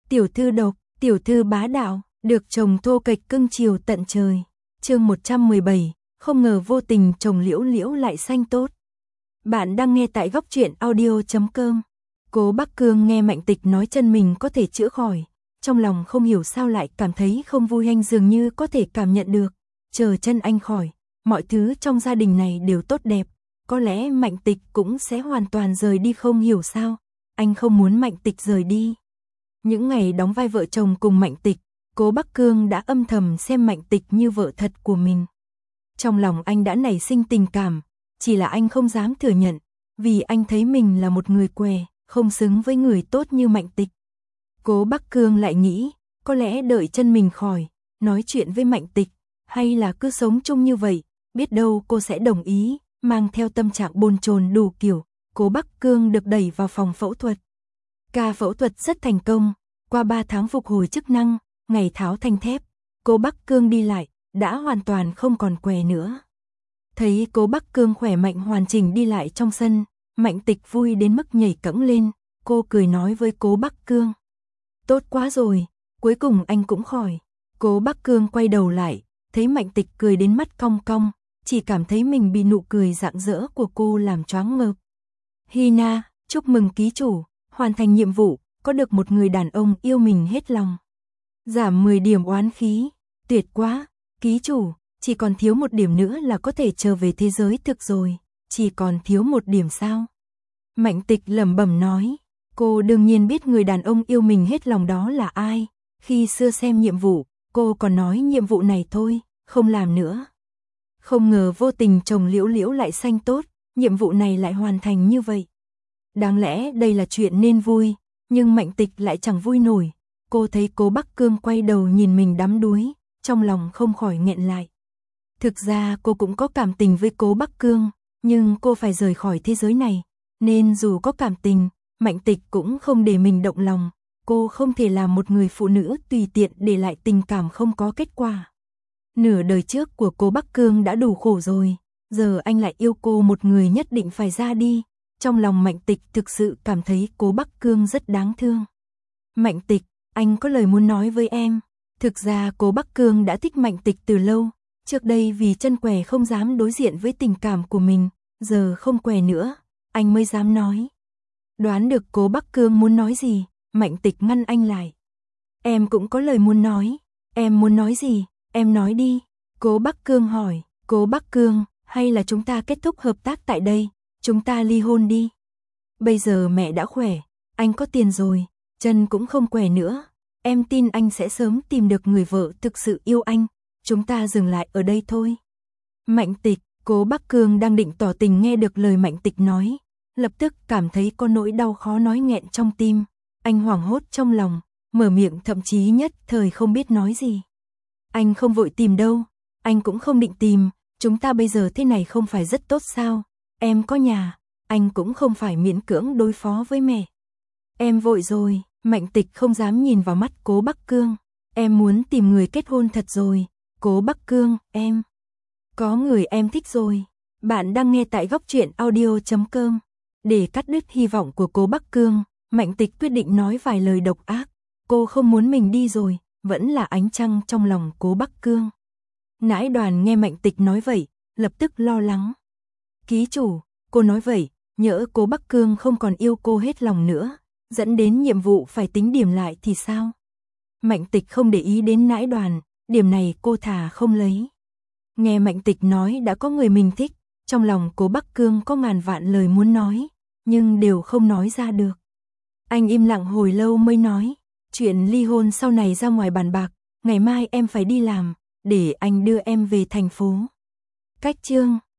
tiểu thư độc, tiểu thư bá đạo, được chồng thô kệch cưng chiều tận trời. Chương 117, không ngờ vô tình chồng Liễu Liễu lại xanh tốt. Bạn đang nghe tại góc truyện audio.com. Cố Bắc Cương nghe Mạnh Tịch nói chân mình có thể chữa khỏi, trong lòng không hiểu sao lại cảm thấy không vui, anh dường như có thể cảm nhận được, chờ chân anh khỏi, mọi thứ trong gia đình này đều tốt đẹp, có lẽ Mạnh Tịch cũng sẽ hoàn toàn rời đi, không hiểu sao, anh không muốn Mạnh Tịch rời đi. Những ngày đóng vai vợ chồng cùng Mạnh Tịch, Cố Bắc Cương đã âm thầm xem Mạnh Tịch như vợ thật của mình. Trong lòng anh đã nảy sinh tình cảm, chỉ là anh không dám thừa nhận, vì anh thấy mình là một người què, không xứng với người tốt như Mạnh Tịch. Cố Bắc Cương lại nghĩ, có lẽ đợi chân mình khỏi, nói chuyện với Mạnh Tịch, hay là cứ sống chung như vậy, biết đâu cô sẽ đồng ý. Mang theo tâm trạng bồn chồn đủ kiểu, Cố Bắc Cương được đẩy vào phòng phẫu thuật. Ca phẫu thuật rất thành công, qua 3 tháng phục hồi chức năng, ngày tháo thanh thép, Cố Bắc Cương đi lại, đã hoàn toàn không còn què nữa. Thấy Cố Bắc Cương khỏe mạnh hoàn chỉnh đi lại trong sân, Mạnh Tịch vui đến mức nhảy cẫng lên, cô cười nói với Cố Bắc Cương. Tốt quá rồi, cuối cùng anh cũng khỏi. Cố Bắc Cương quay đầu lại, thấy Mạnh Tịch cười đến mắt cong cong, chỉ cảm thấy mình bị nụ cười rạng rỡ của cô làm choáng ngợp. Hina, chúc mừng ký chủ, hoàn thành nhiệm vụ, có được một người đàn ông yêu mình hết lòng. Giảm 10 điểm oán khí, tuyệt quá, ký chủ, chỉ còn thiếu một điểm nữa là có thể trở về thế giới thực rồi, chỉ còn thiếu một điểm sao? Mạnh Tịch lẩm bẩm nói, cô đương nhiên biết người đàn ông yêu mình hết lòng đó là ai, khi xưa xem nhiệm vụ, cô còn nói nhiệm vụ này thôi, không làm nữa. Không ngờ vô tình chồng Liễu Liễu lại xanh tốt, nhiệm vụ này lại hoàn thành như vậy. Đáng lẽ đây là chuyện nên vui, nhưng Mạnh Tịch lại chẳng vui nổi. Cô thấy Cố Bắc Cương quay đầu nhìn mình đắm đuối, trong lòng không khỏi nghẹn lại. Thực ra cô cũng có cảm tình với Cố Bắc Cương, nhưng cô phải rời khỏi thế giới này, nên dù có cảm tình, Mạnh Tịch cũng không để mình động lòng. Cô không thể làm một người phụ nữ tùy tiện để lại tình cảm không có kết quả. Nửa đời trước của Cố Bắc Cương đã đủ khổ rồi, giờ anh lại yêu cô một người nhất định phải ra đi. Trong lòng Mạnh Tịch thực sự cảm thấy Cố Bắc Cương rất đáng thương. Mạnh Tịch, anh có lời muốn nói với em. Thực ra Cố Bắc Cương đã thích Mạnh Tịch từ lâu, trước đây vì chân què không dám đối diện với tình cảm của mình, giờ không què nữa, anh mới dám nói. Đoán được Cố Bắc Cương muốn nói gì, Mạnh Tịch ngăn anh lại. Em cũng có lời muốn nói, em muốn nói gì? Em nói đi, Cố Bắc Cương hỏi. Cố Bắc Cương, hay là chúng ta kết thúc hợp tác tại đây, chúng ta ly hôn đi. Bây giờ mẹ đã khỏe, anh có tiền rồi, chân cũng không què nữa, em tin anh sẽ sớm tìm được người vợ thực sự yêu anh, chúng ta dừng lại ở đây thôi. Mạnh Tịch, Cố Bắc Cương đang định tỏ tình nghe được lời Mạnh Tịch nói, lập tức cảm thấy có nỗi đau khó nói nghẹn trong tim, anh hoảng hốt trong lòng, mở miệng thậm chí nhất thời không biết nói gì. Anh không vội tìm đâu, anh cũng không định tìm, chúng ta bây giờ thế này không phải rất tốt sao, em có nhà, anh cũng không phải miễn cưỡng đối phó với mẹ. Em vội rồi, Mạnh Tịch không dám nhìn vào mắt Cố Bắc Cương, em muốn tìm người kết hôn thật rồi, Cố Bắc Cương, em có người em thích rồi. Bạn đang nghe tại góc truyện audio.com. Để cắt đứt hy vọng của Cố Bắc Cương, Mạnh Tịch quyết định nói vài lời độc ác, cô không muốn mình đi rồi. Vẫn là ánh trăng trong lòng Cố Bắc Cương. Nãi Đoàn nghe Mạnh Tịch nói vậy, lập tức lo lắng. Ký chủ, cô nói vậy, nhỡ Cố Bắc Cương không còn yêu cô hết lòng nữa, dẫn đến nhiệm vụ phải tính điểm lại thì sao? Mạnh Tịch không để ý đến Nãi Đoàn, điểm này cô thà không lấy. Nghe Mạnh Tịch nói đã có người mình thích, trong lòng Cố Bắc Cương có ngàn vạn lời muốn nói, nhưng đều không nói ra được. Anh im lặng hồi lâu mới nói. Chuyện ly hôn sau này ra ngoài bàn bạc, ngày mai em phải đi làm, để anh đưa em về thành phố. Cách chương